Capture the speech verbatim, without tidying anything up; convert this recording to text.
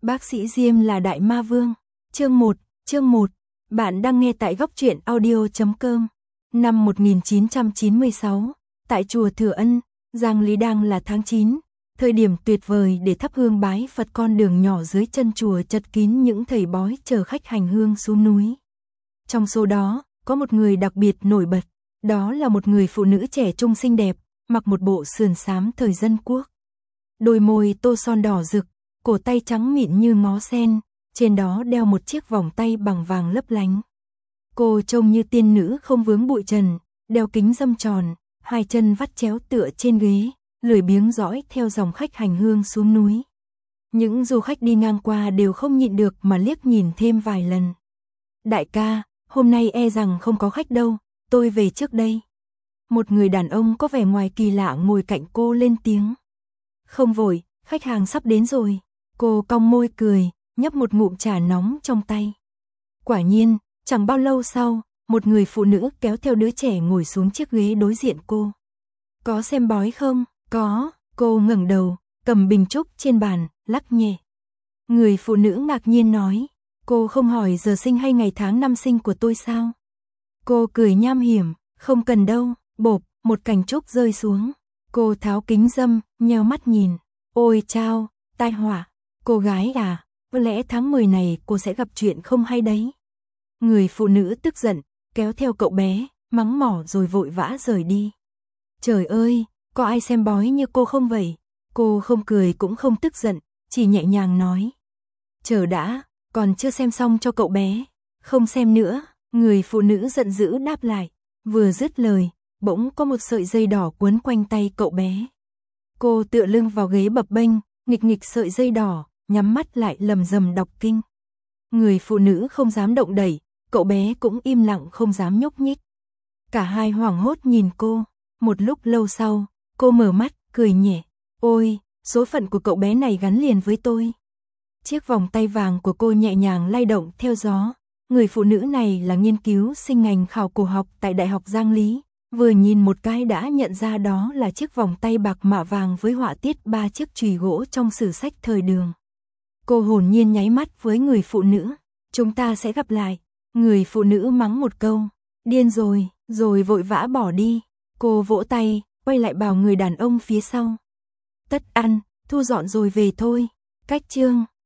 Bác sĩ Diêm là đại ma vương. Chương một, chương một. Bạn đang nghe tại góc truyện audio chấm com. Năm một nghìn chín trăm chín mươi sáu, tại chùa Thừa Ân, Giang Lý đang là tháng chín, thời điểm tuyệt vời để thắp hương bái Phật. Con đường nhỏ dưới chân chùa chật kín những thầy bói chờ khách hành hương xuống núi. Trong số đó, có một người đặc biệt nổi bật, đó là một người phụ nữ trẻ trung xinh đẹp, mặc một bộ sườn xám thời dân quốc. Đôi môi tô son đỏ rực, cổ tay trắng mịn như ngó sen, trên đó đeo một chiếc vòng tay bằng vàng lấp lánh. Cô trông như tiên nữ không vướng bụi trần, đeo kính râm tròn, hai chân vắt chéo tựa trên ghế, lười biếng dõi theo dòng khách hành hương xuống núi. Những du khách đi ngang qua đều không nhịn được mà liếc nhìn thêm vài lần. Đại ca, hôm nay e rằng không có khách đâu, tôi về trước đây. Một người đàn ông có vẻ ngoài kỳ lạ ngồi cạnh cô lên tiếng. Không vội, khách hàng sắp đến rồi. Cô cong môi cười, nhấp một ngụm trà nóng trong tay. Quả nhiên, chẳng bao lâu sau, một người phụ nữ kéo theo đứa trẻ ngồi xuống chiếc ghế đối diện cô. Có xem bói không? Có. Cô ngẩng đầu, cầm bình trúc trên bàn, lắc nhẹ. Người phụ nữ ngạc nhiên nói, cô không hỏi giờ sinh hay ngày tháng năm sinh của tôi sao? Cô cười nham hiểm, không cần đâu. Bộp, một cành trúc rơi xuống. Cô tháo kính râm, nheo mắt nhìn. Ôi chao, tai họa. Cô gái à, có lẽ tháng mười này cô sẽ gặp chuyện không hay đấy. Người phụ nữ tức giận, kéo theo cậu bé, mắng mỏ rồi vội vã rời đi. Trời ơi, có ai xem bói như cô không vậy? Cô không cười cũng không tức giận, chỉ nhẹ nhàng nói. Chờ đã, còn chưa xem xong cho cậu bé. Không xem nữa, người phụ nữ giận dữ đáp lại. Vừa dứt lời, bỗng có một sợi dây đỏ quấn quanh tay cậu bé. Cô tựa lưng vào ghế bập bênh, nghịch nghịch sợi dây đỏ, nhắm mắt lại lầm rầm đọc kinh. Người phụ nữ không dám động đẩy, cậu bé cũng im lặng không dám nhúc nhích. Cả hai hoảng hốt nhìn cô, một lúc lâu sau, cô mở mắt, cười nhẹ. Ôi, số phận của cậu bé này gắn liền với tôi. Chiếc vòng tay vàng của cô nhẹ nhàng lay động theo gió. Người phụ nữ này là nghiên cứu sinh ngành khảo cổ học tại Đại học Giang Lý. Vừa nhìn một cái đã nhận ra đó là chiếc vòng tay bạc mạ vàng với họa tiết ba chiếc chùy gỗ trong sử sách thời Đường. Cô hồn nhiên nháy mắt với người phụ nữ. Chúng ta sẽ gặp lại. Người phụ nữ mắng một câu. Điên rồi, rồi vội vã bỏ đi. Cô vỗ tay, quay lại bảo người đàn ông phía sau. Tất ăn, thu dọn rồi về thôi. Cách chương.